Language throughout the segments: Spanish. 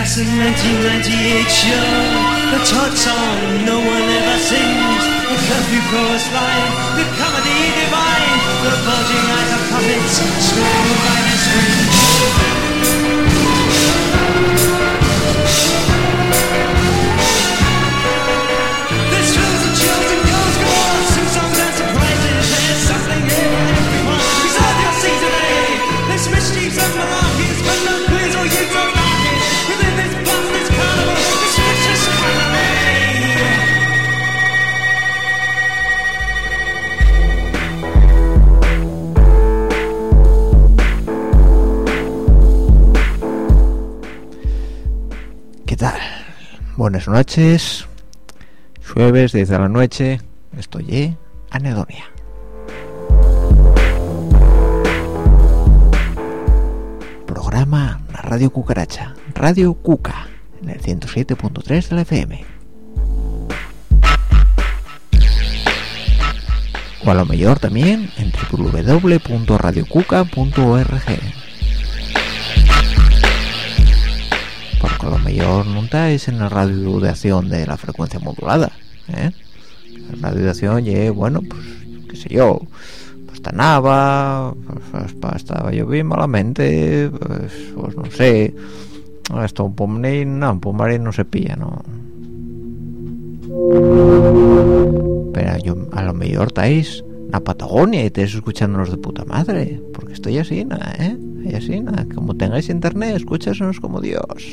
classic 1998 show. The Todd song no one ever sings. The curfew chorus line, the comedy divine. The bulging eyes of puppets, screaming by their strings. This fills the chills and goes go on. Sing songs and surprises. There's something in everyone. Reserve your seat today. There's mischiefs and malarkeys, but no quiz or you don't like it. Within this bus, this carnival, this vicious economy. ¿Qué tal? Buenas noches. Jueves, 10 de la noche. Estoy en Anedonia. Programa la Radio Cucaracha, Radio Cuca, en el 107.3 de la FM. O a lo mejor también en www.radiocuca.org. Porque a lo mejor no estáis en la radio de acción de la frecuencia modulada, ¿eh? La radio de acción, bueno, pues, qué sé yo, pues tanaba, pues estaba yo bien malamente, pues no sé, esto un pomarín no se pilla, ¿no? Pero yo, a lo mejor estáis en la Patagonia y estáis escuchándonos de puta madre, porque estoy así, ¿eh? Y así, como tengáis internet, escuchadnos como Dios.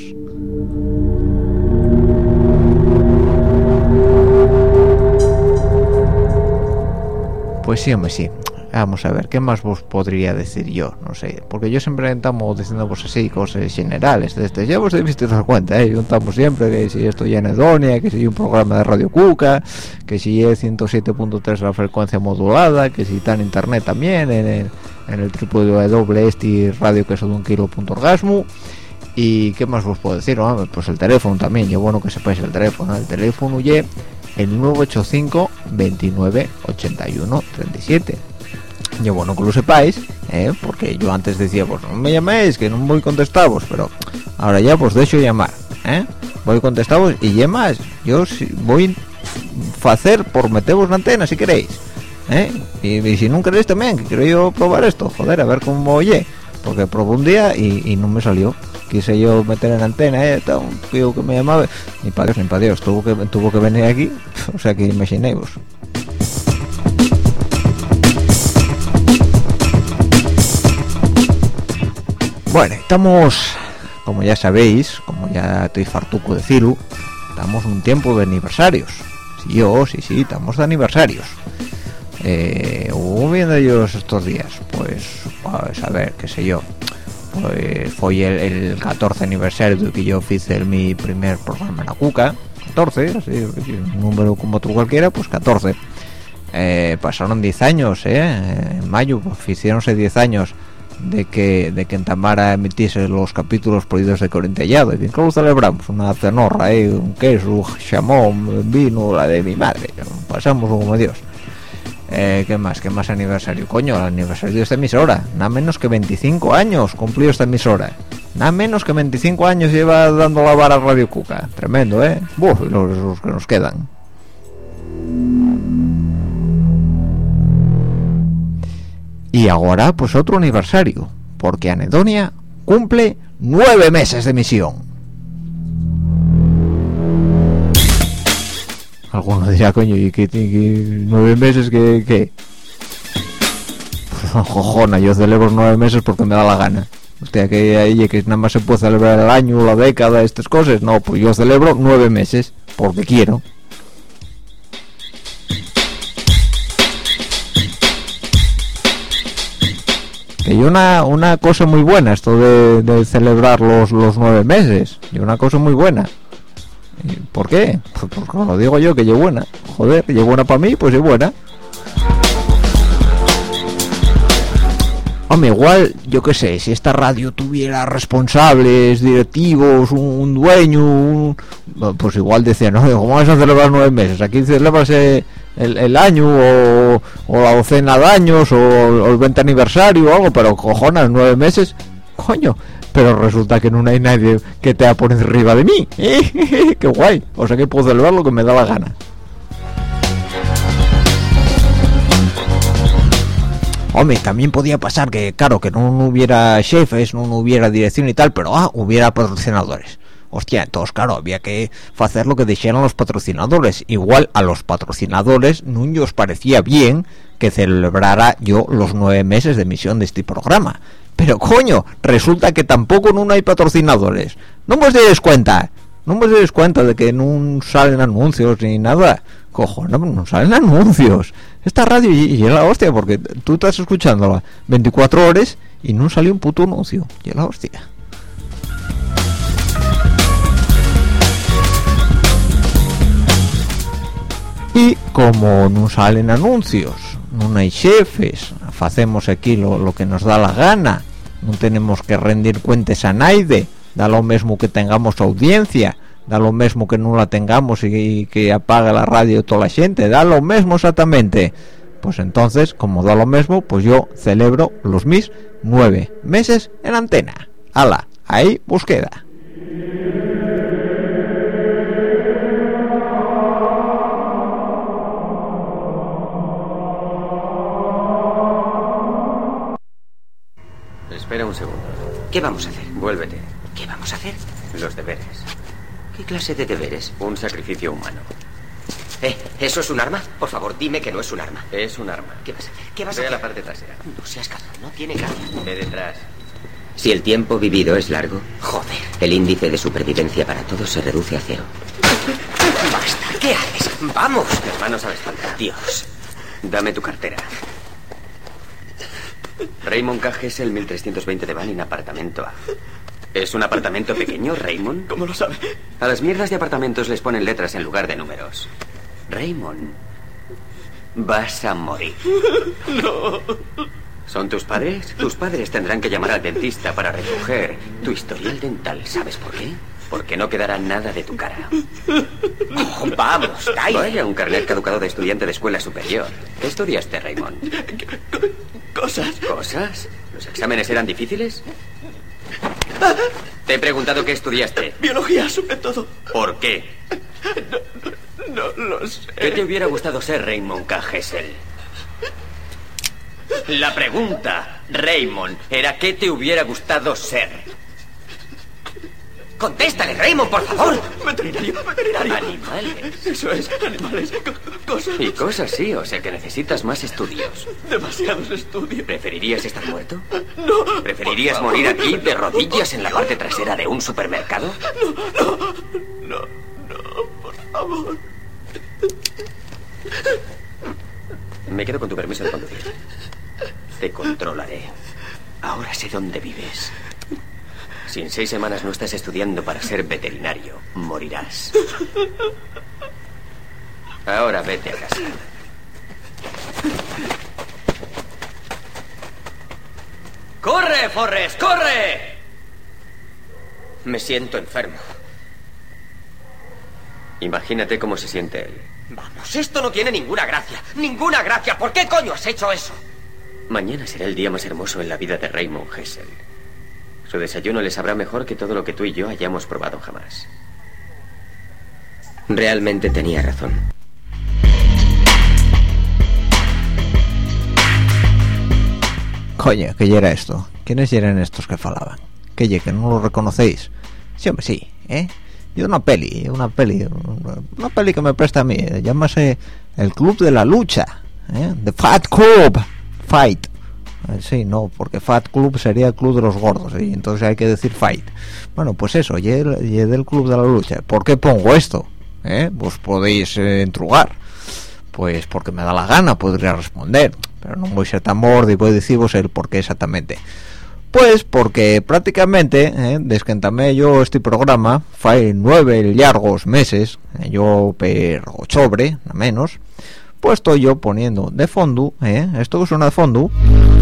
Pues sí, hombre, sí. Vamos a ver, ¿qué más vos podría decir yo? No sé, porque yo siempre estamos diciendo pues así, cosas generales. Ya vos debéis dar cuenta, yo estamos siempre que si estoy en Edonia, que si un programa de Radio Cuca, que si es 107.3 la frecuencia modulada, que si está en internet también, en el www.radio que es de un kilo.orgasmo. Y ¿qué más vos puedo decir? ¿No? Pues el teléfono también, yo bueno que sepáis el teléfono y el 985 29 81 37. Yo bueno que lo sepáis, porque yo antes decía, pues no me llaméis, que no voy a contestaros, pero ahora ya pues dejo llamar, voy a contestaros y llamas, yo voy a hacer por meteros la antena si queréis, y si no queréis también, que quiero yo probar esto, joder, a ver cómo oye, porque probé un día y no me salió. Quise yo meter en la antena, un tío que me llamaba, ni para Dios, tuvo que venir aquí, o sea que imaginéis. Bueno, estamos, como ya sabéis, como ya estoy fartuco de decirlo, estamos en un tiempo de aniversarios. Sí, estamos de aniversarios. Hubo viendo ellos estos días, pues a ver, qué sé yo. Pues fue el 14 aniversario de que yo hice mi primer programa en la Cuca, 14, así, un número como otro cualquiera, pues 14. Pasaron 10 años, en mayo pues, hicieronse 10 años de que en Tamara emitiese los capítulos prohibidos de Corintellado, y bien que lo celebramos, una cenorra, un queso, un jamón, vino, la de mi madre, pasamos como Dios. ¿Qué más aniversario? Coño, el aniversario de esta emisora, nada menos que 25 años cumplió esta emisora, nada menos que 25 años lleva dando la vara a Radio Cuca, tremendo, los que nos quedan. Y ahora pues otro aniversario, porque Anedonia cumple 9 meses de emisión. Alguno dirá, coño, ¿y qué 9 meses qué? Pues, jojona, yo celebro 9 meses porque me da la gana. Hostia, que nada más se puede celebrar el año, la década, estas cosas. No, pues yo celebro 9 meses porque quiero. Que yo una cosa muy buena esto de celebrar los 9 meses. Y una cosa muy buena. ¿Por qué? Pues porque lo digo yo, que yo buena. Joder, que yo buena para mí, pues es buena. Hombre, igual, yo qué sé, si esta radio tuviera responsables, directivos, un dueño, pues igual decía, no, ¿cómo vas a celebrar 9 meses? Aquí celebras el año o la docena de años o el 20 aniversario o algo, pero cojones, 9 meses, coño, pero resulta que no hay nadie que te por encima de mí. Qué guay, o sea que puedo celebrar lo que me da la gana. Hombre, también podía pasar que, claro, que no hubiera jefes, no hubiera dirección y tal, pero hubiera patrocinadores. Hostia, entonces, claro, había que hacer lo que dijeran los patrocinadores. Igual a los patrocinadores no os parecía bien que celebrara yo los 9 meses de emisión de este programa. Pero, coño, resulta que tampoco no hay patrocinadores. No os dais cuenta. No os dais cuenta de que no salen anuncios ni nada. Cojones, no salen anuncios. Esta radio y es la hostia, porque tú estás escuchándola 24 horas y no salió un puto anuncio. Y es la hostia. Y como no salen anuncios, no hay jefes, hacemos aquí lo que nos da la gana, no tenemos que rendir cuentas a nadie, da lo mismo que tengamos audiencia, da lo mismo que no la tengamos y que apague la radio toda la gente, da lo mismo exactamente. Pues entonces, como da lo mismo, pues yo celebro los mis 9 meses en antena. ¡Hala! Ahí pues queda. Espera un segundo. ¿Qué vamos a hacer? Vuélvete. ¿Qué vamos a hacer? Los deberes. ¿Qué clase de deberes? Un sacrificio humano. ¿Eso es un arma? Por favor, dime que no es un arma. Es un arma. ¿Qué vas a hacer? ¿Qué vas a Ve a hacer? la parte trasera. No seas cabrón, no tiene gracia. Ve detrás. Si el tiempo vivido es largo, joder, el índice de supervivencia para todos se reduce a 0. ¡Basta! ¿Qué haces? ¡Vamos! Las manos a la espalda. Dios. Dame tu cartera. Raymond K. Hessel, 1320 de Banning, apartamento A. ¿Es un apartamento pequeño, Raymond? ¿Cómo lo sabe? A las mierdas de apartamentos les ponen letras en lugar de números. Raymond, vas a morir. No. ¿Son tus padres? Tus padres tendrán que llamar al dentista para recoger tu historial dental. ¿Sabes por qué? Porque no quedará nada de tu cara. Oh, vamos, Ty. Vaya, un carnet caducado de estudiante de escuela superior. ¿Qué estudiaste, Raymond? Cosas. ¿Cosas? ¿Los exámenes eran difíciles? Te he preguntado qué estudiaste. Biología, sobre todo. ¿Por qué? No lo sé. ¿Qué te hubiera gustado ser, Raymond K. Hessel? La pregunta, Raymond, era ¿qué te hubiera gustado ser? Contéstale, Raymond, por favor. Veterinario. Animales. Eso es, animales. Cosas. Y cosas sí, o sea que necesitas más estudios. Demasiados estudios. ¿Preferirías estar muerto? No. ¿Preferirías morir aquí de rodillas en la parte trasera de un supermercado? No, por favor. Me quedo con tu permiso de conducir. Te controlaré. Ahora sé dónde vives. Si en 6 semanas no estás estudiando para ser veterinario, morirás. Ahora vete a casa. ¡Corre, Forrest, corre! Me siento enfermo. Imagínate cómo se siente él. Vamos, esto no tiene ninguna gracia. ¡Ninguna gracia! ¿Por qué coño has hecho eso? Mañana será el día más hermoso en la vida de Raymond Hessel. Su desayuno le sabrá mejor que todo lo que tú y yo hayamos probado jamás. Realmente tenía razón. Coño, ¿qué era esto? ¿Quiénes eran estos que falaban? Que no lo reconocéis. Sí, hombre, sí, ¿eh? Y una peli que me presta a mí, llámase El Club de la Lucha, ¿eh? The Fat Club Fight. Sí, no, porque Fat Club sería el club de los gordos, y entonces hay que decir Fight. Bueno, pues eso, y del Club de la Lucha. ¿Por qué pongo esto? Vos podéis entrugar. Pues porque me da la gana, podría responder, pero no voy a ser tan mordo y voy a deciros el por qué exactamente. Pues porque prácticamente, desde que entamé yo este programa, fue 9 largos meses, yo per octubre, a menos, pues estoy yo poniendo de fondo, esto que suena de fondo,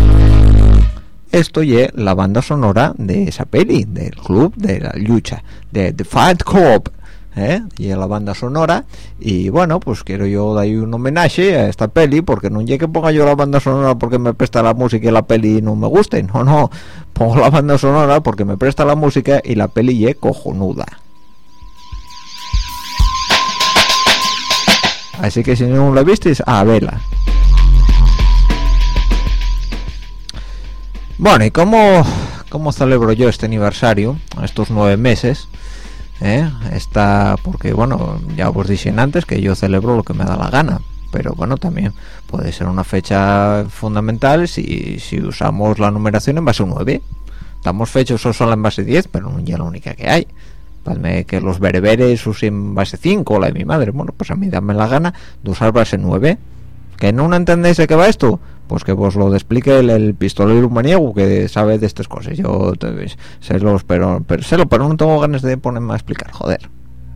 esto es la banda sonora de esa peli, del Club de la Lucha, de The Fight Club, y a la banda sonora, y bueno, pues quiero yo dar un homenaje a esta peli, porque no llegue que ponga yo la banda sonora porque me presta la música y la peli no me guste, no, pongo la banda sonora porque me presta la música y la peli es cojonuda. Así que si no la visteis, a verla. Bueno, ¿y cómo celebro yo este aniversario, estos 9 meses? Porque bueno, ya os dije antes que yo celebro lo que me da la gana, pero bueno, también puede ser una fecha fundamental si usamos la numeración en base 9. Estamos fechos solo en base 10, pero no es la única que hay. Palme que los bereberes usen base 5, la de mi madre. Bueno, pues a mí dame la gana de usar base 9. ¿Que no entendéis de qué va esto? Pues que vos lo explique el pistolero maniego que sabe de estas cosas. Yo sé pero no tengo ganas de ponerme a explicar, joder.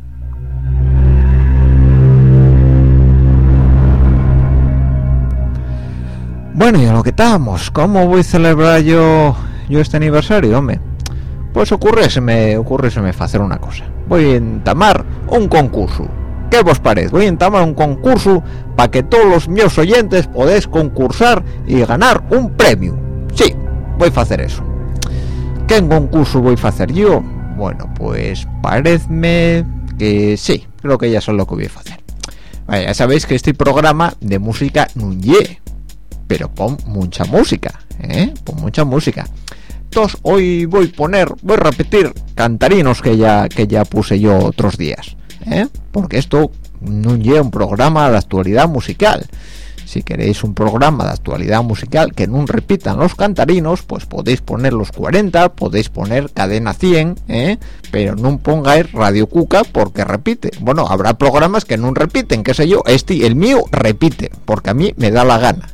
Bueno, y a lo que estamos, ¿cómo voy a celebrar yo este aniversario, hombre? Pues ocurríseme hacer una cosa. Voy a entamar un concurso. ¿Qué vos parece? Voy a entamar un concurso para que todos los míos oyentes podéis concursar y ganar un premio. Sí, voy a hacer eso. ¿Qué concurso voy a hacer yo? Bueno, pues pareceme que sí, creo que ya sé lo que voy a hacer. Vaya, ya sabéis que este programa de música no ye, pero pon mucha música, pon mucha música. Entonces hoy voy a repetir cantarinos que ya puse yo otros días. Porque esto no lleva un programa de actualidad musical. Si queréis un programa de actualidad musical que no repitan los cantarinos, pues podéis poner los 40, podéis poner cadena 100, pero no pongáis Radio Cuca porque repite. Bueno, habrá programas que no repiten, qué sé yo, el mío repite porque a mí me da la gana.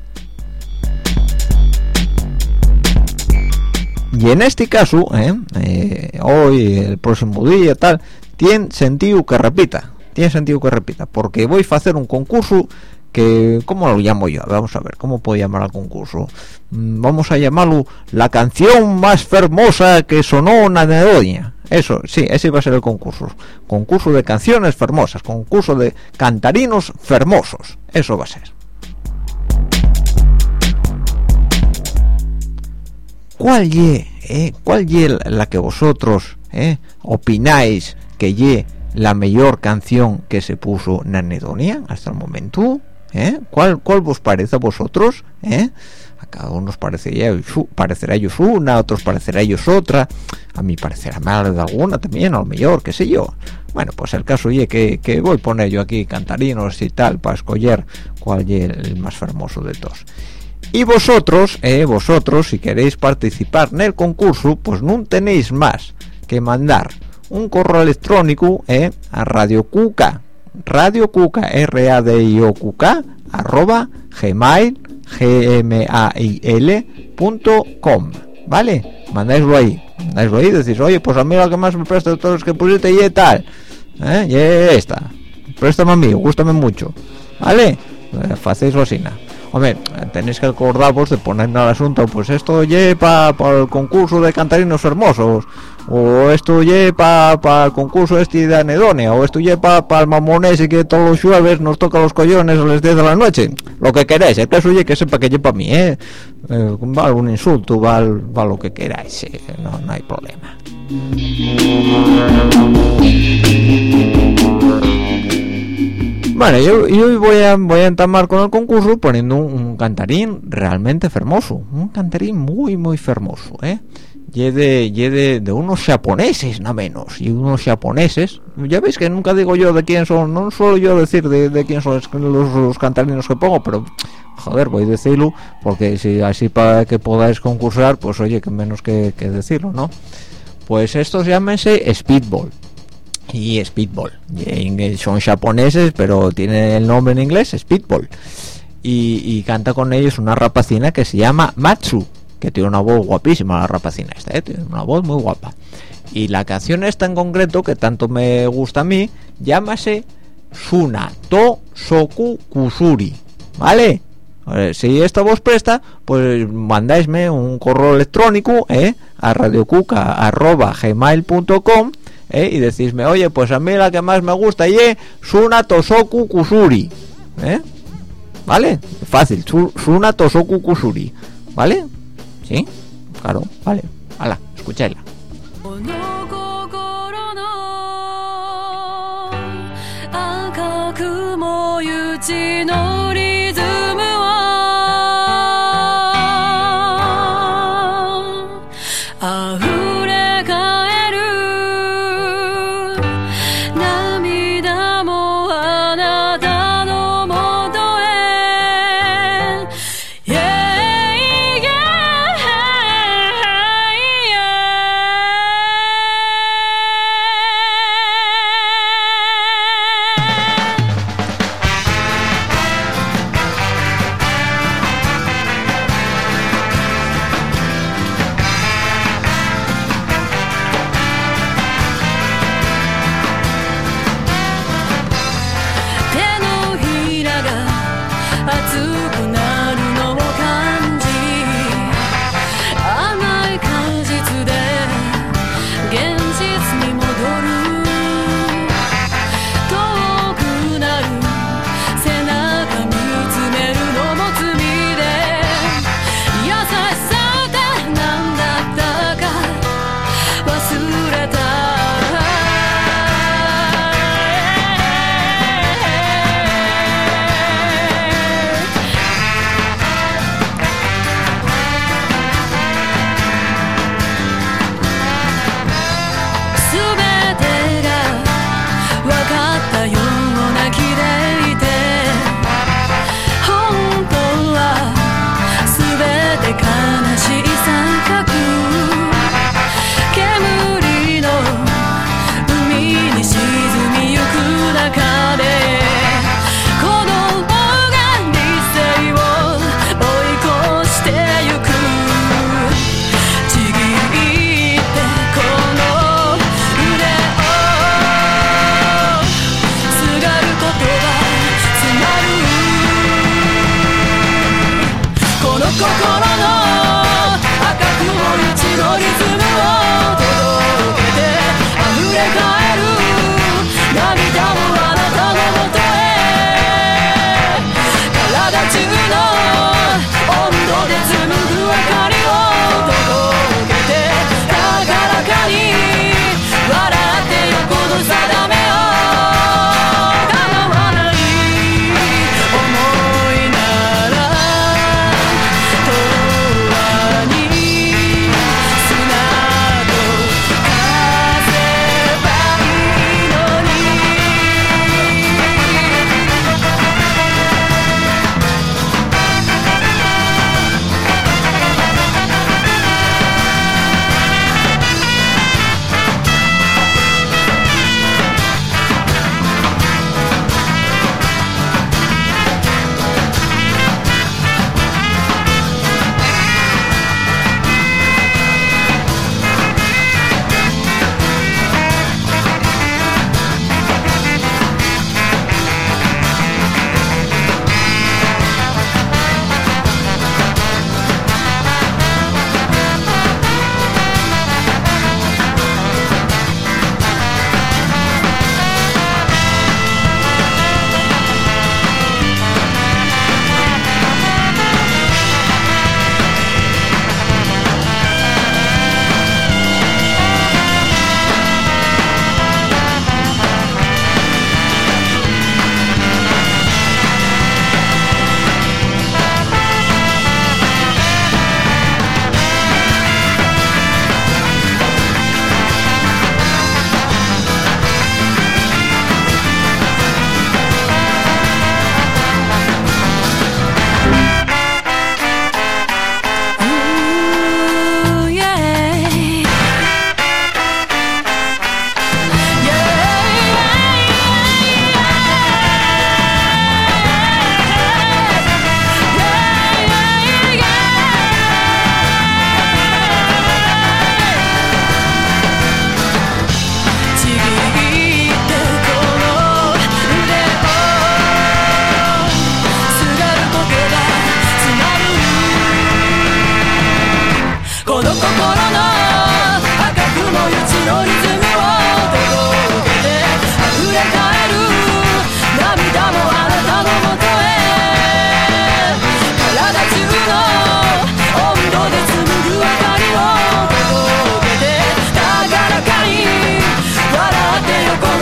Y en este caso, hoy, el próximo día, tal, tiene sentido que repita, porque voy a hacer un concurso que, ¿cómo lo llamo yo? Vamos a ver, ¿cómo puedo llamar al concurso? Vamos a llamarlo la canción más hermosa que sonó en Anedonia. Eso, sí, ese va a ser el concurso de canciones fermosas, concurso de cantarinos fermosos, eso va a ser. ¿Cuál ye la que vosotros opináis que ye la mejor canción que se puso en Anedonia hasta el momento? ¿Cuál vos parece a vosotros? A cada uno os parecerá ellos una, a otros parecerá ellos otra, a mí parecerá mal de alguna también, a lo mejor, qué sé yo. Bueno, pues el caso ye que voy a poner yo aquí cantarinos y tal para escoger cuál ye el más famoso de todos. Y vosotros, si queréis participar en el concurso, pues no tenéis más que mandar un correo electrónico a Radio Cuca, RADIOQK @gmail.com, ¿vale? Mandáislo ahí, decís, oye, pues a mí la que más me presta de todos los que pusiste y tal, y esta, préstame a mí, gústame mucho, ¿vale? Hacéislo así, nada. Hombre, tenéis que acordaros de ponerme al asunto, pues esto ye para el concurso de cantarinos hermosos, o esto ye para el concurso de Anedonia, o esto ye para el mamonés y que todos los jueves nos toca los collones a las 10 de la noche, lo que queráis. El caso ye que sepa que ye para mí, vale un insulto, vale lo que queráis, no hay problema. Bueno, yo voy a entamar con el concurso poniendo un cantarín realmente fermoso, un cantarín muy muy fermoso, ye de unos japoneses, nada menos, y unos japoneses, ya veis que nunca digo yo de quién son, no suelo yo decir de quién son los cantarinos que pongo, pero joder, voy a decirlo, porque si así para que podáis concursar, pues oye, que menos que decirlo, ¿no? Pues estos llámense Speedball. Y Speedball, son japoneses pero tienen el nombre en inglés, Speedball, y canta con ellos una rapacina que se llama Matsu, que tiene una voz guapísima la rapacina esta, tiene una voz muy guapa, y la canción esta en concreto que tanto me gusta a mí, llámase Suna to Soku Kusuri, ¿vale? Si esta vos presta, pues mandáisme un correo electrónico a radiocuca@gmail.com, y decísme, oye, pues a mí la que más me gusta es Suna Tosoku Kusuri, ¿vale? Fácil, Suna Tosoku Kusuri, ¿vale? Sí, claro, vale, hala, escuchadla. この心の赤く燃ゆ血のリズムを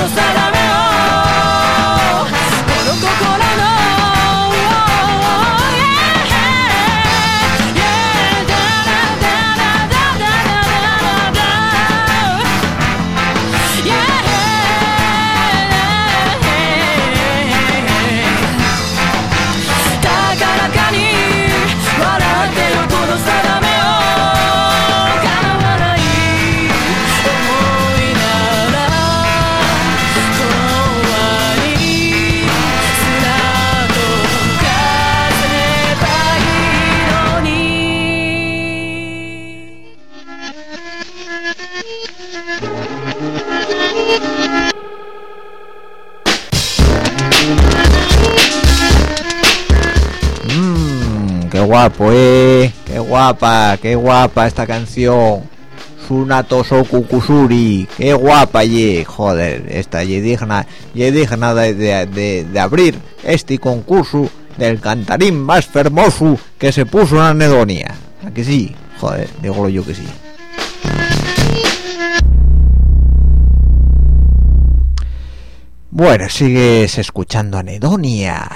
Qué guapo, qué guapa esta canción. Sunato Soku Kusuri, qué guapa, joder, esta digna de abrir este concurso del cantarín más hermoso que se puso en Anedonia. ¿A que sí? Joder, digo yo que sí. Bueno, sigues escuchando Anedonia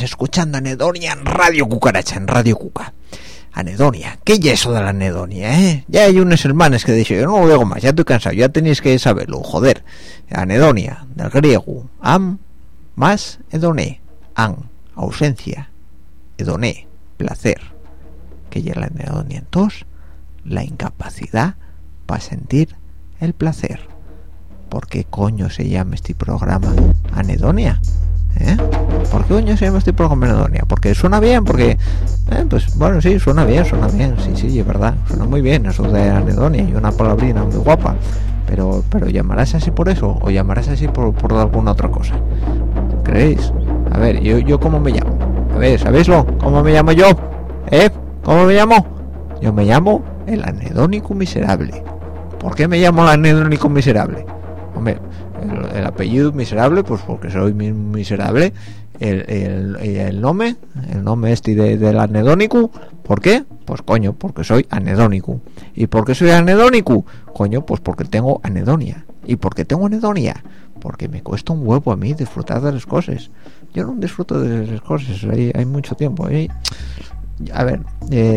en Radio Cucaracha, en Radio Cuca. Anedonia, ¿qué es eso de la anedonia, Ya hay unos hermanos que dicen, yo no lo digo más, ya estoy cansado, ya tenéis que saberlo, joder. Anedonia, del griego, am, más, edoné, an, ausencia, edoné, placer. ¿Qué es la anedonia? Entonces, la incapacidad para sentir el placer. ¿Por qué coño se llama este programa Anedonia? ¿Por qué coño se llama este programa Anedonia? Porque suena bien, porque pues bueno, sí, suena bien, sí, es verdad, suena muy bien eso de Anedonia y una palabrina muy guapa, pero ¿llamarás así por eso o llamarás así por alguna otra cosa? ¿Creéis? A ver, yo ¿cómo me llamo? A ver, ¿sabéislo? ¿Cómo me llamo yo? ¿Cómo me llamo? Yo me llamo el Anedónico Miserable. ¿Por qué me llamo el Anedónico Miserable? Hombre, el apellido miserable, pues porque soy miserable. El nombre este del anedónico, ¿por qué? Pues coño, porque soy anedónico. ¿Y por qué soy anedónico? Coño, pues porque tengo anedonia. ¿Y por qué tengo anedonia? Porque me cuesta un huevo a mí disfrutar de las cosas. Yo no disfruto de las cosas, hay mucho tiempo. A ver,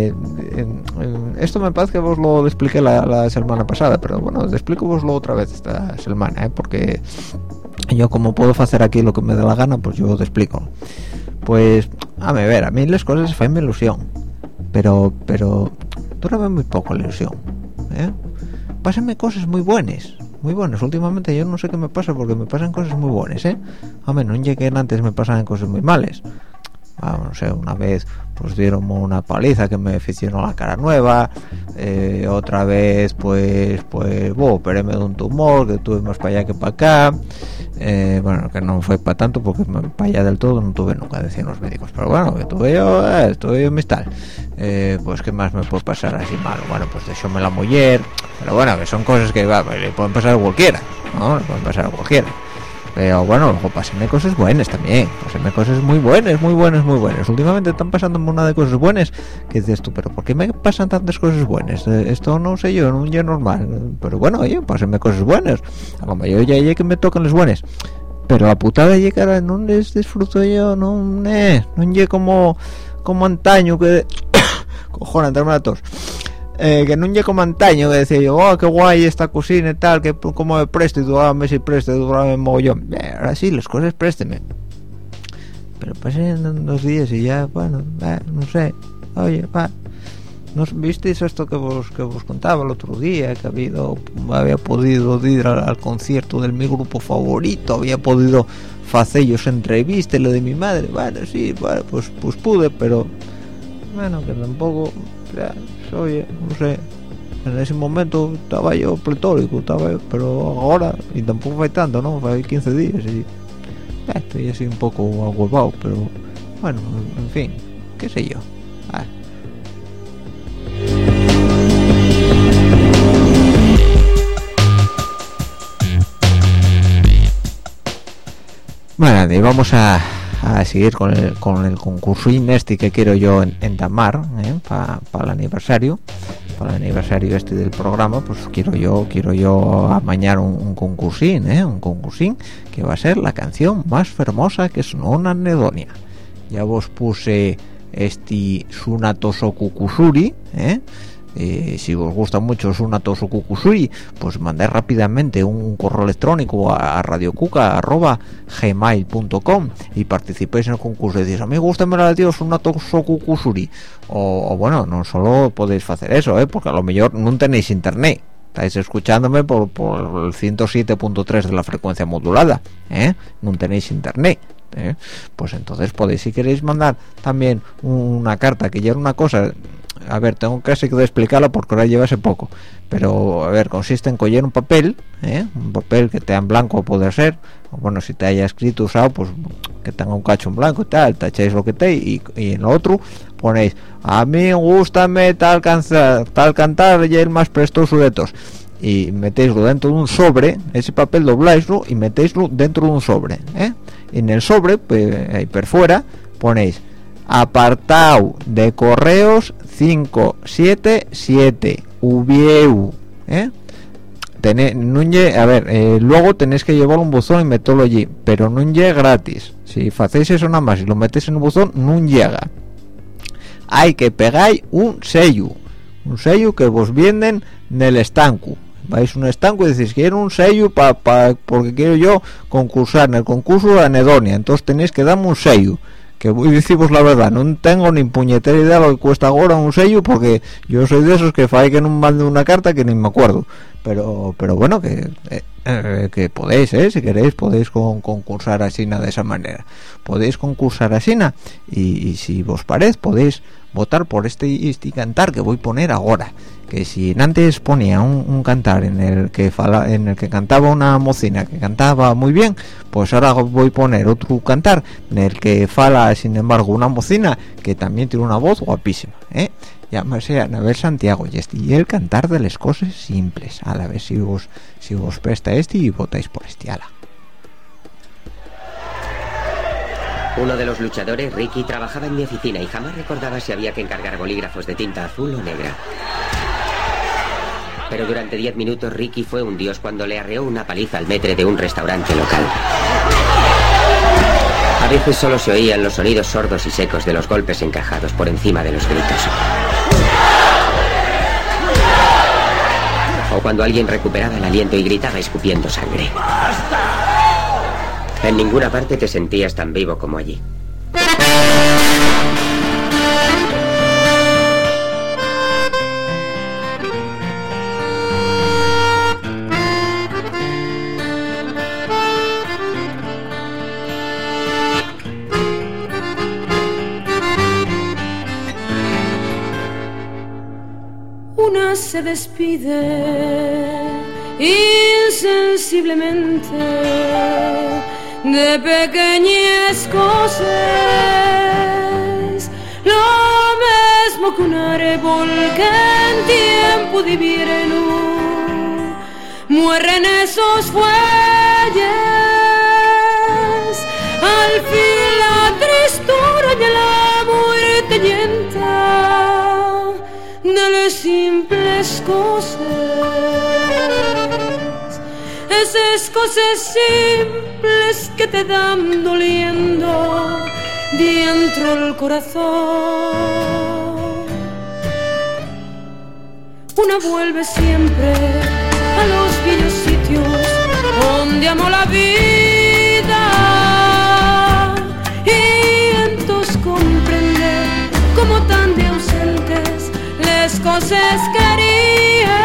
esto me parece que vos lo expliqué la semana pasada, pero bueno, explico voslo otra vez esta semana, porque yo como puedo hacer aquí lo que me dé la gana, pues yo te explico. Pues, a ver, a mí las cosas me hacen ilusión, pero dura muy poco la ilusión, Pásenme cosas muy buenas. Últimamente yo no sé qué me pasa, porque me pasan cosas muy buenas, Hombre, no llegué antes, me pasan cosas muy malas. No sé, una vez pues dieron una paliza que me aficionó la cara nueva, otra vez pues operéme de un tumor que tuve más para allá que para acá, bueno, que no fue para tanto porque para allá del todo no tuve nunca, decían los médicos, pero bueno, que tuve yo, estuve en mis tal, pues qué más me puede pasar así malo. Bueno, pues dejóme la mujer, pero bueno, que son cosas que le pueden pasar a cualquiera, ¿no? Le pueden pasar a cualquiera. Pero bueno, luego pásenme cosas buenas también, pásenme cosas muy buenas. Últimamente están pasándome una de cosas buenas que dices tú, pero ¿por qué me pasan tantas cosas buenas? Esto no sé yo, no es normal. Pero bueno, oye, pásenme cosas buenas. A lo mejor ya hay que me tocan las buenas. Pero la putada de cara no les disfruto yo, no llegué como antaño que cojones, entrarme la tos. Que no llegue como antaño, que decía yo, oh, qué guay esta cocina y tal, que como me presto y durame si presto, durame mogollón. Ahora sí, las cosas présteme. Pero pasen 2 días y ya, bueno, no sé. Oye, ¿no visteis esto que vos contaba el otro día? Que había podido ir al concierto de mi grupo favorito, había podido hacer ellos entrevistas, lo de mi madre. Bueno, sí, bueno, pues pude, pero bueno, que tampoco... Oye, no sé, en ese momento estaba yo pletórico, pero ahora, y tampoco fue tanto, ¿no? Fue 15 días y estoy así un poco agolpado, pero bueno, en fin, qué sé yo. Bueno, y vamos a seguir con el concurso este que quiero yo entamar para el aniversario, para el aniversario este del programa, pues quiero yo amañar un concursín, un concursín que va a ser la canción más hermosa que sonó en Anedonia. Ya vos puse Sunato Soku Kusuri, si os gusta mucho Sunato Soku Kusuri, pues mandad rápidamente un correo electrónico a radiocuca@gmail.com y participéis en el concurso y decís, a mí gústame la tío Sunato Soku Kusuri, o bueno, no solo podéis hacer eso, porque a lo mejor no tenéis internet, estáis escuchándome por el 107.3 de la frecuencia modulada, no tenéis internet, pues entonces podéis, si queréis, mandar también una carta, que ya era una cosa, a ver, tengo casi que explicarlo porque ahora lleva hace poco, pero a ver, consiste en coger un papel que tenga en blanco, puede ser, o bueno, si te haya escrito usado, pues que tenga un cacho en blanco y tal, tacháis lo que te y en lo otro ponéis, a mí gústame tal cantar y el más prestoso de todos, y metéislo dentro de un sobre, ese papel dobláislo y metéislo dentro de un sobre, y en el sobre, pues, ahí por fuera, ponéis apartado de correos 577 Ubieu, luego tenéis que llevar un buzón y meterlo allí, pero no llega gratis. Si hacéis eso nada más y lo metéis en el buzón, no llega. Hay que pegáis un sello que vos venden en el estanco. Vais a un estanco y decís, quiero un sello porque quiero yo concursar en el concurso de Anedonia, entonces tenéis que darme un sello, que voy a deciros la verdad, no tengo ni puñetera idea de lo que cuesta ahora un sello, porque yo soy de esos que que no mande una carta que ni me acuerdo, pero bueno, que podéis, si queréis, podéis concursar así de esa manera, podéis concursar así y si vos parece podéis votar por este cantar que voy a poner ahora, que si antes ponía un cantar en el que cantaba una mocina que cantaba muy bien, pues ahora voy a poner otro cantar en el que fala sin embargo una mocina que también tiene una voz guapísima, llámase Anabel Santiago y el cantar de las cosas simples. A la vez si vos presta y votáis por ala. Uno de los luchadores, Ricky, trabajaba en mi oficina y jamás recordaba si había que encargar bolígrafos de tinta azul o negra. Pero durante 10 minutos Ricky fue un dios cuando le arreó una paliza al maître de un restaurante local. A veces solo se oían los sonidos sordos y secos de los golpes encajados por encima de los gritos. O cuando alguien recuperaba el aliento y gritaba escupiendo sangre. En ninguna parte te sentías tan vivo como allí. Una se despide insensiblemente de pequeñas cosas, lo mismo que un árbol que en tiempo de invierno mueren esos fuelles, al fin la tristura y el amor te lenta de las simples cosas, esas cosas simples que te dan doliendo dentro del corazón. Una vuelve siempre a los viejos sitios donde amó la vida y entonces comprende cómo tan de ausentes las cosas querías.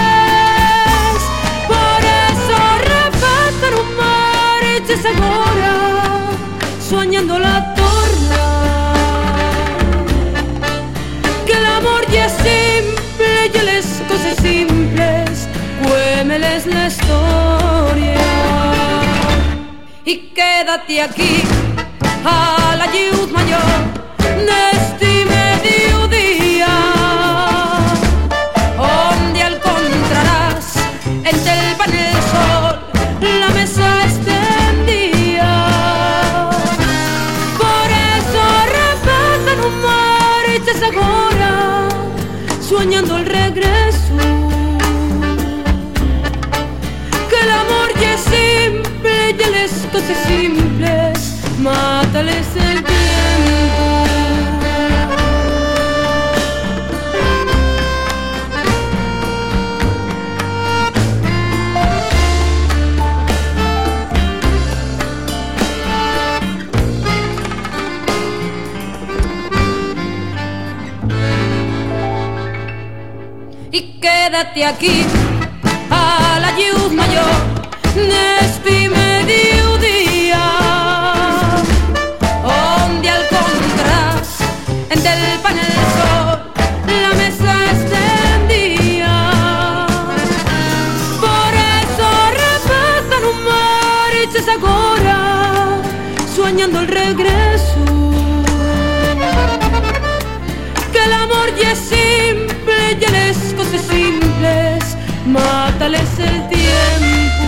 Por eso refata no marches ahora soñando la torna, que el amor ya es simple y las cosas simples cuémeles la historia. Y quédate aquí a la luz mayor de este mediodía, donde encontrarás entre el pan y el sol la mesa extendida. Por eso repita no marches ahora soñando el regreso cosas simples, mátales el tiempo. Y quédate aquí a la luz mayor neste mediodía, onde al contras del panel sol la mesa extendía. Por eso repeta, non marches agora, soñando el regreso, que el amor ya es simple y las cosas simples, mátales el tiempo.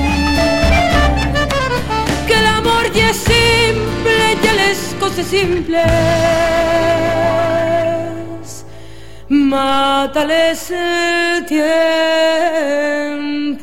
Que el amor ya es simple y las cosas simples, mátales el tiempo.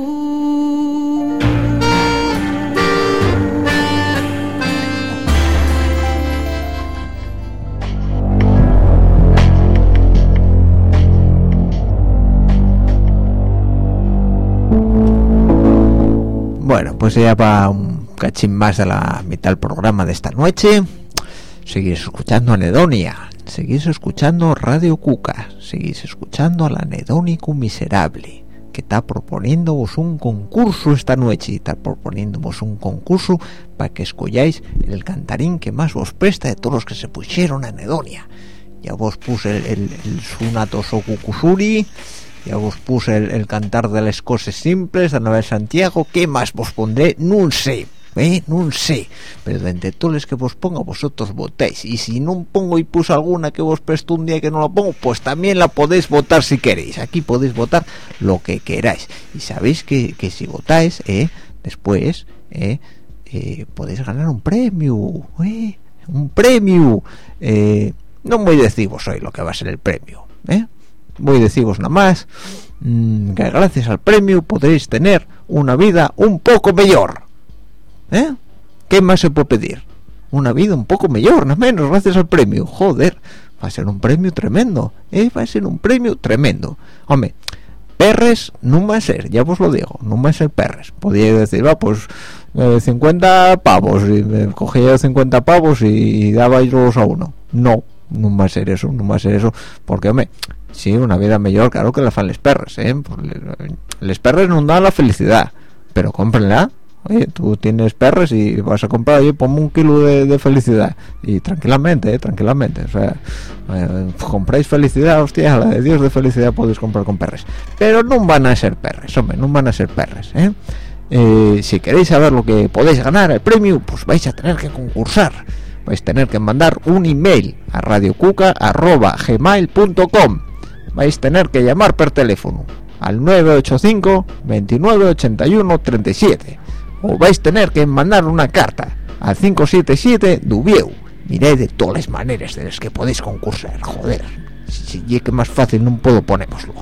Bueno, pues ya va un cachín más de la mitad del programa de esta noche. Seguís escuchando Anedonia, seguís escuchando Radio Cuca, seguís escuchando al anedónico miserable, que está proponiéndoos un concurso esta noche. Está proponiéndoos un concurso para que escolláis el cantarín que más os presta de todos los que se pusieron a Anedonia. Ya vos puse el Sunatos o Cucusuri, ya vos puse el cantar de las cosas simples, de Anabel Santiago. ¿Qué más vos pondré? No sé, no sé. Pero de entre todos los que vos ponga, vosotros votéis. Y si no pongo y puse alguna que vos presto un día que no la pongo, pues también la podéis votar si queréis. Aquí podéis votar lo que queráis. Y sabéis que si votáis, después podéis ganar un premio. Un premio. No voy a deciros hoy lo que va a ser el premio, voy a deciros nada más que gracias al premio podréis tener una vida un poco mejor. ¿Qué más se puede pedir? Una vida un poco mejor, nada menos, gracias al premio. Joder, va a ser un premio tremendo, va a ser un premio tremendo. Hombre, perres no va a ser, ya os lo digo, no va a ser perres. Podría decir, va, pues 50 pavos, y me cogía 50 pavos y daba ellos a uno. No va a ser eso, no va a ser eso, porque, hombre, sí, una vida mejor, claro que la fan les perres, pues les perres no dan la felicidad, pero cómprenla. Oye, tú tienes perres y vas a comprar, oye, ponme un kilo de felicidad, y tranquilamente, o sea, compráis felicidad, hostia, la de Dios de felicidad podéis comprar con perres, pero no van a ser perres, hombre, no van a ser perres, si queréis saber lo que podéis ganar, el premio, pues vais a tener que concursar. Vais a tener que mandar un email a radiocuca@gmail.com. Vais a tener que llamar por teléfono al 985 29 81 37, o vais a tener que mandar una carta al 577 Dubieu. Mirad de todas las maneras de las que podéis concursar. Joder, si es que más fácil no puedo ponémoslo.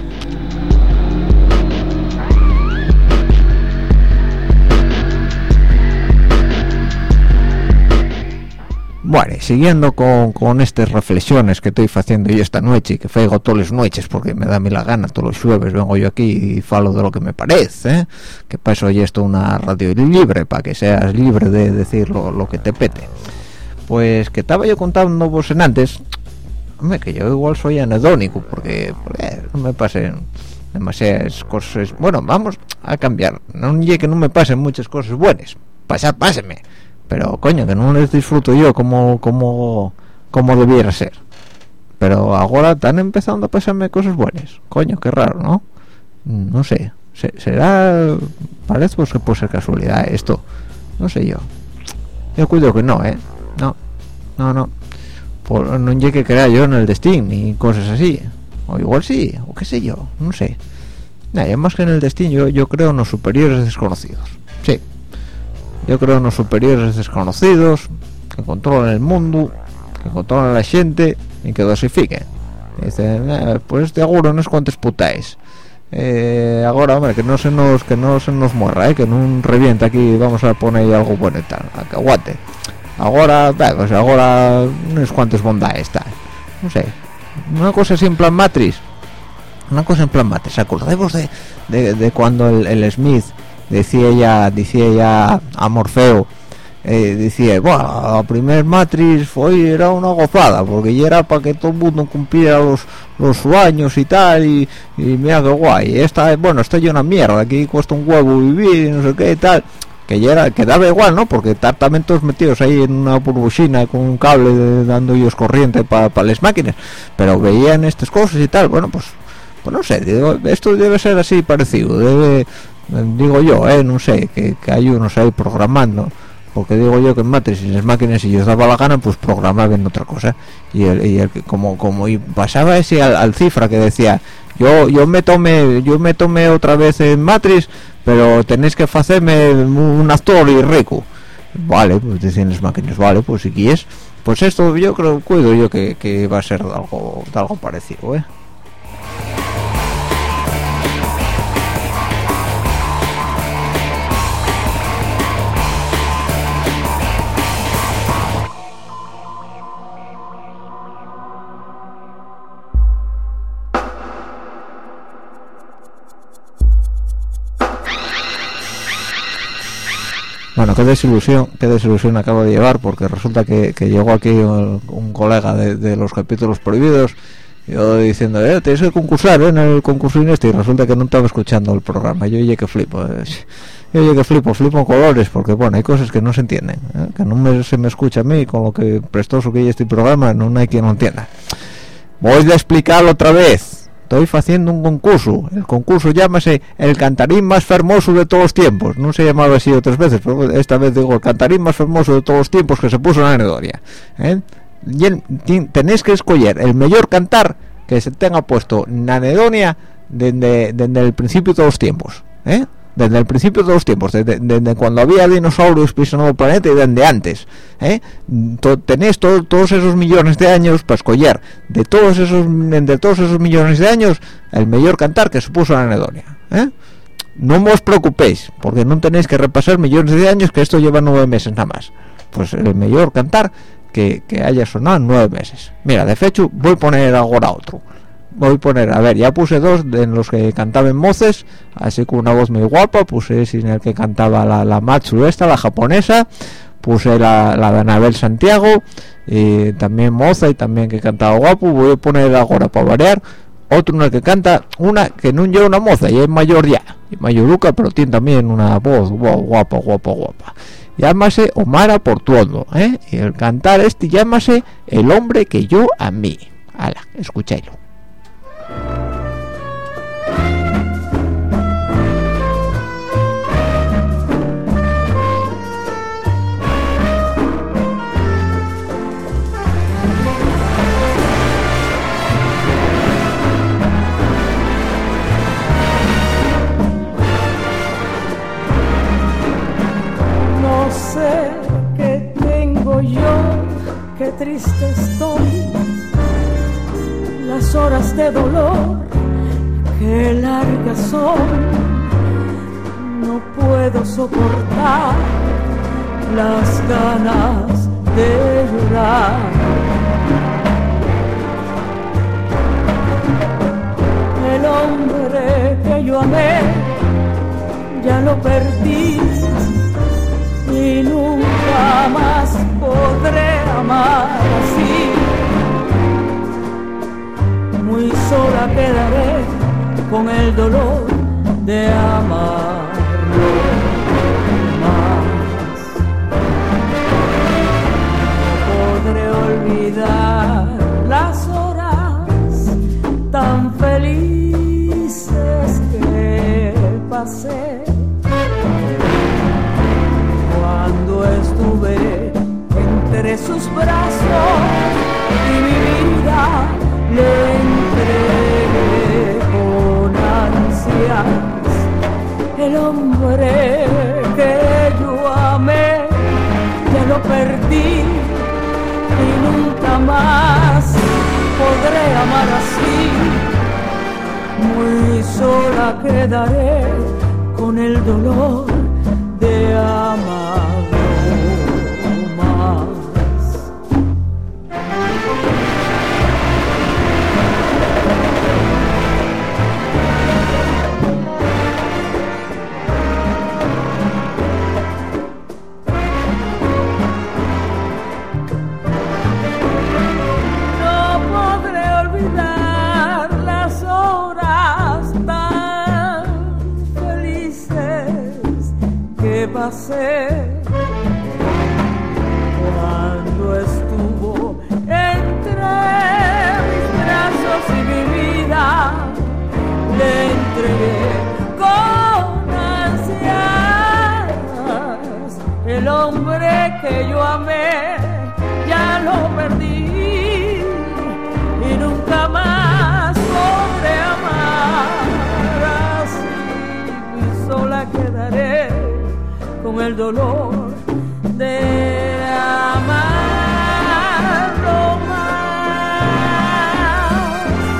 Bueno, siguiendo con estas reflexiones que estoy haciendo yo esta noche, y que faigo todas las noches porque me da a mí la gana, todos los jueves vengo yo aquí y falo de lo que me parece, que para eso esto una radio libre, para que seas libre de decir lo que te pete. Pues que estaba yo contando vos en antes, hombre, que yo igual soy anedónico, porque no me pasen demasiadas cosas. Bueno, vamos a cambiar, no llegue que no me pasen muchas cosas buenas, páseme, pero coño, que no les disfruto yo como debiera ser. Pero ahora están empezando a pasarme cosas buenas. Coño, qué raro, ¿no? No sé, será, parece pues que puede ser casualidad esto, no sé yo cuido que no, no llegue que crea yo en el destino ni cosas así, o igual sí, o qué sé yo, no sé. Nada, más que en el destino yo creo en los superiores desconocidos. Sí, yo creo en los superiores desconocidos que controlan el mundo, que controlan a la gente y que dosifiquen. Dicen, pues este aguro no es cuantos putáis, ahora, hombre, que no se nos muerra, que no revienta aquí, vamos a poner ahí algo bueno y tal, a que aguante. Ahora, pues ahora unos cuantos bondades está, no sé, una cosa así en plan Matrix, acordemos de cuando el Smith decía ya a Morfeo, decía, bueno, la primer Matrix era una gozada, porque ya era para que todo el mundo cumpliera los sueños y tal, y mira qué guay, esta ya una mierda, aquí cuesta un huevo vivir, y no sé qué y tal, que daba igual, ¿no? Porque también todos metidos ahí en una burbuxina con un cable dando ellos corriente para las máquinas, pero veían estas cosas y tal, bueno, pues no sé, digo, esto debe ser así parecido, digo yo, no sé, que hay unos ahí programando, porque digo yo que en Matrix y las máquinas, si ellos daba la gana, pues programaban otra cosa, y el como y pasaba ese al cifra que decía, yo me tomé otra vez en Matrix, pero tenéis que hacerme un actor y rico. Vale, pues decían las máquinas, vale, pues si quieres, pues esto yo cuido yo que va a ser de algo parecido, Bueno, qué desilusión acabo de llevar, porque resulta que llegó aquí un colega de los capítulos prohibidos, yo diciendo, tienes que concursar en el concurso y resulta que no estaba escuchando el programa. Yo oye que flipo en colores, porque bueno, hay cosas que no se entienden, que no se me escucha a mí, con lo que prestoso que hay este programa, no hay quien lo entienda. Voy a explicarlo otra vez. Estoy haciendo un concurso. El concurso llámase el cantarín más famoso de todos los tiempos. No se llamaba así otras veces, pero esta vez digo el cantarín más famoso de todos los tiempos que se puso en Anedonia. Tenéis que escoger el mejor cantar que se tenga puesto en Anedonia desde el principio de todos los tiempos. Desde el principio de los tiempos, desde cuando había dinosaurios pisando el planeta y desde antes. Tenéis todos esos millones de años para escoger de todos esos millones de años el mejor cantar que se puso en Anedonia. No os preocupéis, porque no tenéis que repasar millones de años, que esto lleva 9 meses nada más. Pues el mejor cantar que haya sonado en 9 meses. Mira, de hecho voy a poner ahora otro. A ver, ya puse 2 en los que cantaban moces, así con una voz muy guapa. Puse sin el que cantaba la Matsu esta, la japonesa. Puse la de Anabel Santiago, y también moza y también que cantaba guapo. Voy a poner ahora para variar otro en el que canta una que no lleva una moza y es mayor ya, y mayoruca, pero tiene también una voz guapa. Llámase Omara Portuondo, y el cantar llámase El hombre que yo a mí. Ala, escucháislo. No sé qué tengo yo, qué triste estoy. Las horas de dolor, qué largas son. No puedo soportar las ganas de llorar. El hombre que yo amé, ya lo perdí, y nunca más podré amar así. Muy sola quedaré con el dolor de amarlo más. No podré olvidar las horas tan felices que pasé cuando estuve entre sus brazos y mi vida le entregué con ansias. El hombre que yo amé, ya lo perdí y nunca más podré amar así. muy sola quedaré con el dolor de amarlo más. Cuando estuvo entre mis brazos y mi vida, le entregué con ansias. El hombre que yo amé ya lo perdí y nunca más podré amar. Así muy sola quedaré con el dolor de amarlo más.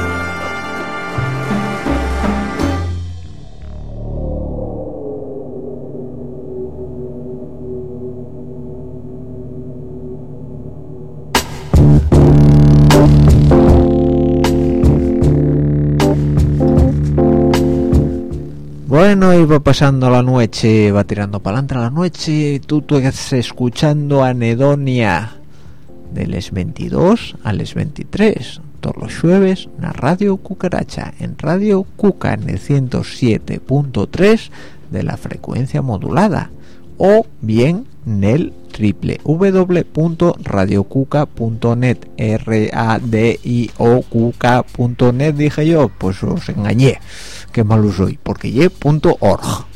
Bueno, iba pasando la noche, va tirando para adelante la noche, tú estás escuchando Anedonia de les 22 a les 23, todos los jueves, en Radio Cucaracha, en Radio Cuca, en el 107.3 de la frecuencia modulada, o bien en el www.radiocuca.net, radiocuca.net, dije yo, pues os engañé. Qué malo soy, porque ye.org.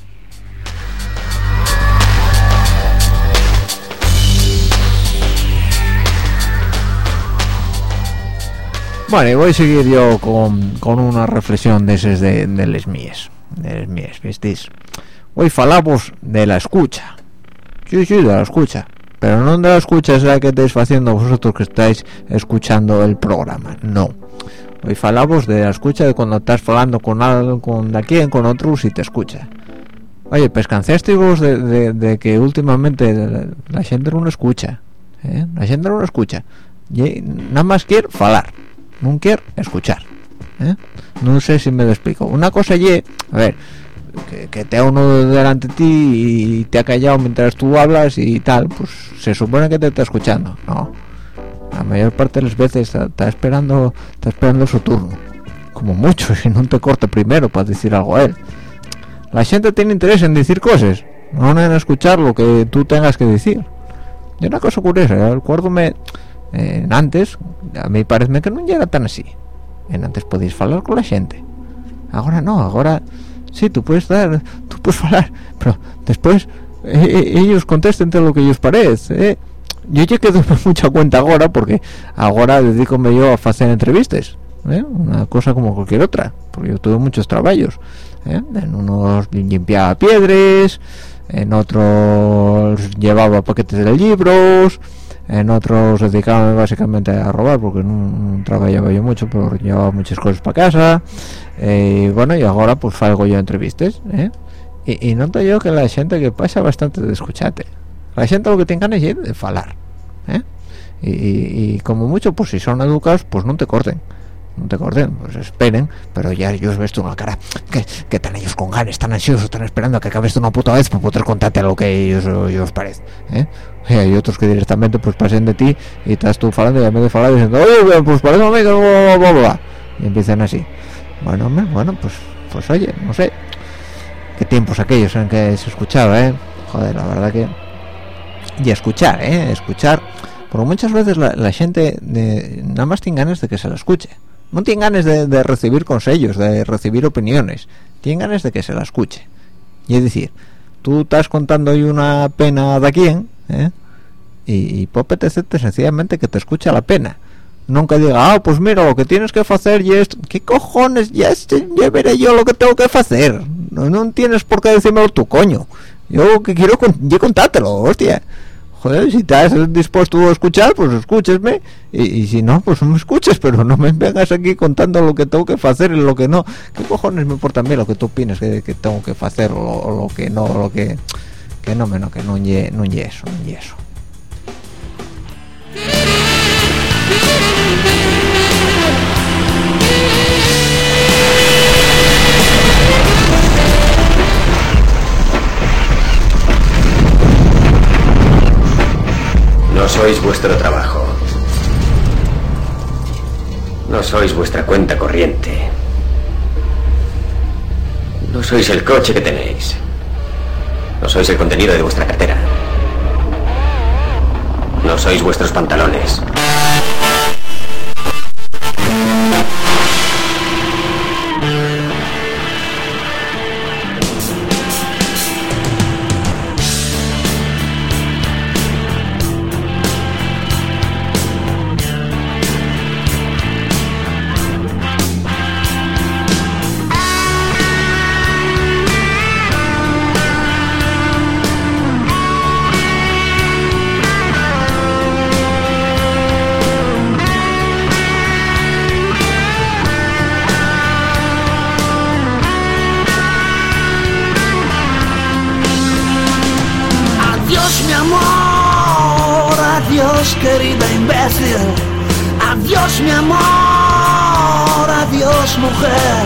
Bueno, y voy a seguir yo con una reflexión de esas de les mías, ¿visteis? Hoy falamos de la escucha. Sí, de la escucha. Pero no de la escucha esa que estáis haciendo vosotros que estáis escuchando el programa, no. Hoy falamos de la escucha de cuando estás hablando con alguien, con alguien, con otro, si te escucha. Oye, pues cansaste vos de que últimamente la gente no escucha, la gente no escucha. Y nada más quiere falar, no quiere escuchar. No sé si me lo explico. Una cosa a ver, que te ha uno delante de ti y te ha callado mientras tú hablas y tal, pues se supone que te está escuchando, ¿no? La mayor parte de las veces está esperando su turno, como mucho, si no te corta primero para decir algo a él. La gente tiene interés en decir cosas, no en escuchar lo que tú tengas que decir. Y una cosa curiosa, acuérdome, antes, a mí parece que no llega tan así. Antes podéis hablar con la gente, ahora no, ahora sí, tú puedes hablar, pero después ellos contesten todo lo que ellos parece, Yo ya que doy mucha cuenta ahora, porque ahora dedícome yo a hacer entrevistas, una cosa como cualquier otra, porque yo tuve muchos trabajos, en unos limpiaba piedras, en otros llevaba paquetes de libros, en otros dedicaba básicamente a robar, porque no trabajaba yo mucho, pero llevaba muchas cosas para casa, bueno, y ahora pues salgo yo a entrevistas, y noto yo que la gente que pasa bastante de escucharte. La gente lo que tengan es de falar, y como mucho, pues si son educados, pues no te corten, pues esperen, pero ya ellos ves tú en la cara que están ellos con ganas, están ansiosos, están esperando a que acabes de una puta vez para poder contarte lo que ellos parece, y hay otros que directamente pues pasen de ti y estás tú falando y a medio de falar diciendo, oye, pues parece a mí que bla, y empiezan así. Bueno, pues oye, no sé qué tiempos aquellos en que se escuchaba, joder, la verdad que y escuchar, porque muchas veces la gente nada más tiene ganas de que se la escuche, no tiene ganas de recibir consejos, de recibir opiniones, tiene ganas de que se la escuche. Y es decir, tú estás contando hoy una pena de quién, y puede apetecerte sencillamente que te escuche la pena, nunca diga, pues mira, lo que tienes que hacer y esto, ¿qué cojones? Ya veré yo lo que tengo que hacer, no tienes por qué decírmelo tú, coño. Yo que quiero contártelo, hostia. joder, si estás dispuesto a escuchar, pues escúchesme, y si no, pues no me escuches, pero no me vengas aquí contando lo que tengo que hacer y lo que no. ¿Qué cojones me importa a mí lo que tú opinas que tengo que hacer o lo que no, lo que no ye eso. No sois vuestro trabajo. No sois vuestra cuenta corriente. No sois el coche que tenéis. No sois el contenido de vuestra cartera. No sois vuestros pantalones. Querida imbécil, adiós mi amor, adiós mujer.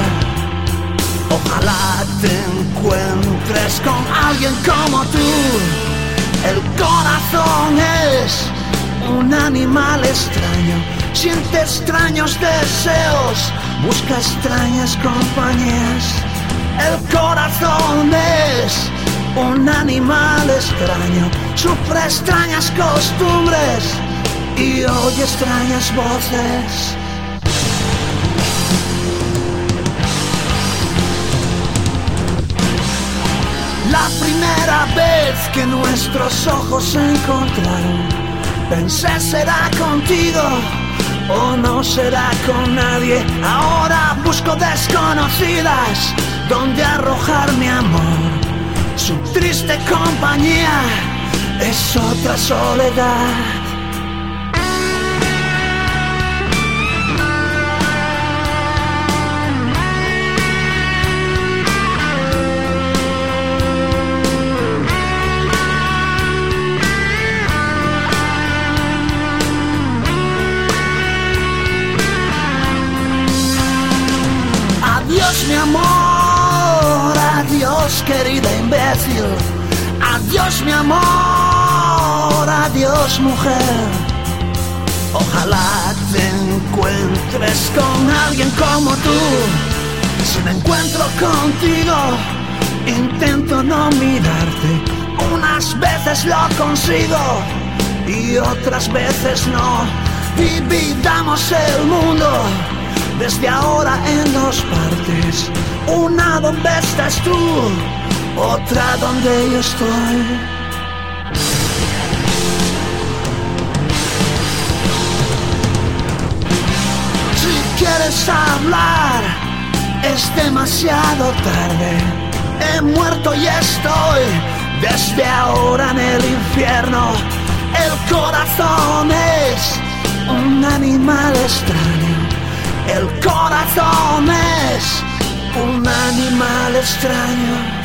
Ojalá te encuentres con alguien como tú. El corazón es un animal extraño, siente extraños deseos, busca extrañas compañías. El corazón es un animal extraño, sufre extrañas costumbres y oye extrañas voces. La primera vez que nuestros ojos se encontraron, pensé será contigo o no será con nadie. Ahora busco desconocidas donde arrojar mi amor. Su triste compañía es otra soledad. Adiós mi amor, adiós querida imbécil, adiós mi amor, adiós mujer. Ojalá te encuentres con alguien como tú. Si me encuentro contigo, intento no mirarte. Unas veces lo consigo y otras veces no. Dividamos el mundo desde ahora en dos partes. Una donde estás tú, otra donde yo estoy. Si quieres hablar, es demasiado tarde. He muerto y estoy desde ahora en el infierno. El corazón es un animal extraño. El corazón es un animal extraño.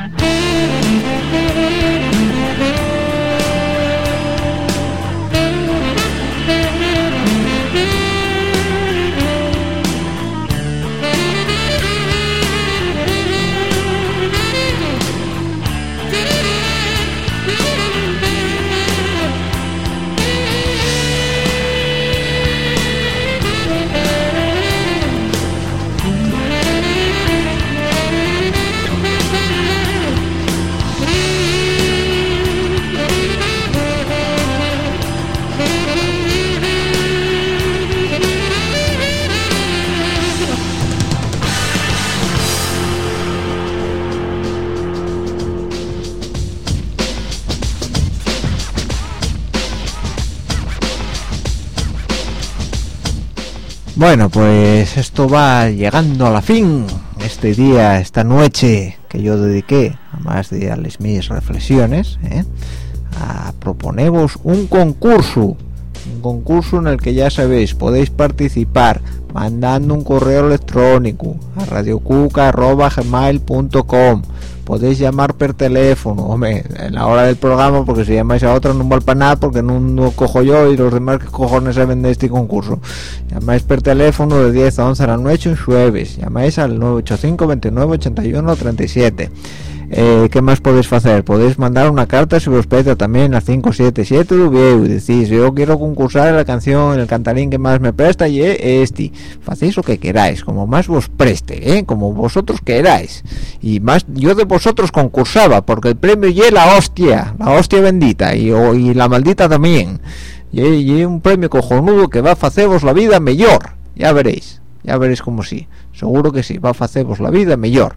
Bueno, pues esto va llegando a la fin. Este día, esta noche que yo dediqué, además de a las mis reflexiones, a proponeros un concurso en el que ya sabéis podéis participar mandando un correo electrónico a radiocuca@gmail.com. Podéis llamar por teléfono, hombre, en la hora del programa, porque si llamáis a otro no vale para nada, porque no cojo yo y los demás que cojones saben de este concurso. Llamáis por teléfono de 10 a 11 de la noche en jueves, llamáis al 985 29 81 37. ¿Qué más podéis hacer? Podéis mandar una carta si os peta también a 577 y decís yo quiero concursar en la canción, en el cantarín que más me presta y este. Hacéis lo que queráis, como más vos preste, como vosotros queráis. Y más yo de vosotros concursaba, porque el premio y la hostia bendita y la maldita también. Y un premio cojonudo que va a haceros la vida mejor. Ya veréis como sí. Seguro que sí, va a haceros la vida mejor.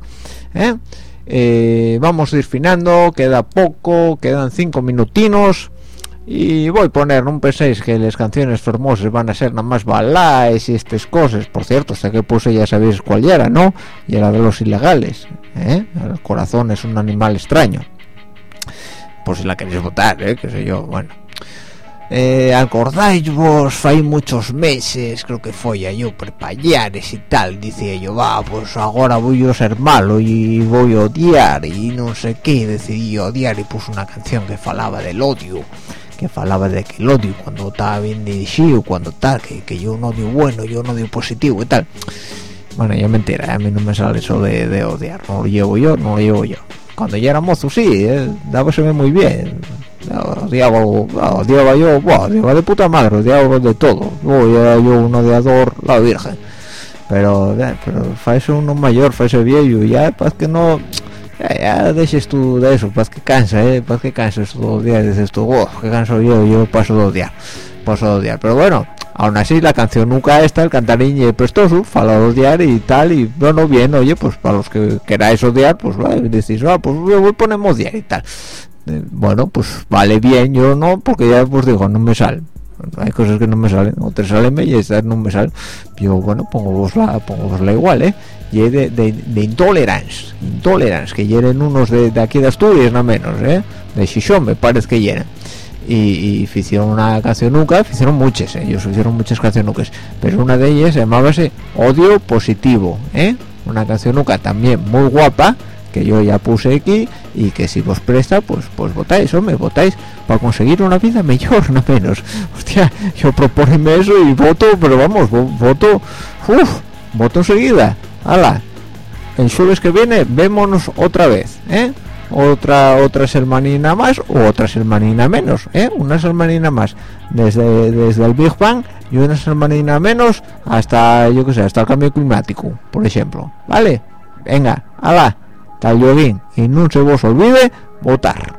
Vamos a ir finando, queda poco, quedan 5 minutinos y voy a poner, no penséis que las canciones famosas van a ser nada más balaes y estas cosas. Por cierto, hasta que puse ya sabéis cuál era, ¿no? Y era de los ilegales, el corazón es un animal extraño, por si la queréis votar, qué sé yo. Bueno, acordáis vos, fai muchos meses, creo que foi a yo por Pallares y tal, decía yo, pues ahora voy a ser malo y voy a odiar y no sé qué, decidí odiar y puse una canción que falaba del odio, que falaba de que el odio cuando estaba bien dirigido, cuando tal, que yo un odio bueno, yo un odio positivo y tal. Bueno, ya mentira, a mí no me sale eso de odiar, no lo llevo yo. Cuando ya era mozo sí, dábaseme muy bien. Odiaba yo, odiaba de puta madre, odiaba de todo. Era yo un odiador, la virgen. Pero faese uno mayor, faese viejo, ya paz que no, ya dejes tú de eso, paz que cansa, paz que cansa eso de odiar, dices tú, que canso yo paso de odiar. Pero bueno, aún así la canción nunca está, el cantarín y prestoso, fala de odiar y tal, y bueno, bien, oye, pues para los que queráis odiar, pues decís, pues voy a ponerme odiar y tal. Bueno, pues vale bien, yo no, porque ya pues digo, no me sale. Hay cosas que no me salen, otras salen y estas no me salen. Yo, bueno, pongo vosla igual, y de intolerance, que hieren unos de aquí de Asturias, no menos, de Xixón me parece que hieren. Y hicieron una canción nunca, hicieron muchas, ellos hicieron muchas canciones nunca, pero una de ellas llamábase Odio Positivo, una canción nunca también muy guapa, que yo ya puse aquí, y que si vos presta, pues votáis para conseguir una vida mejor, no menos. Hostia, yo propónme eso y voto, pero vamos, voto enseguida. ¡Hala! El jueves que viene, vémonos otra vez, otra semanina más o otra semanina menos, una semanina más desde el Big Bang y una semanina menos hasta, yo que sé, hasta el cambio climático, por ejemplo. ¿Vale? Venga, hala, tal yoguín, y no se vos olvide votar.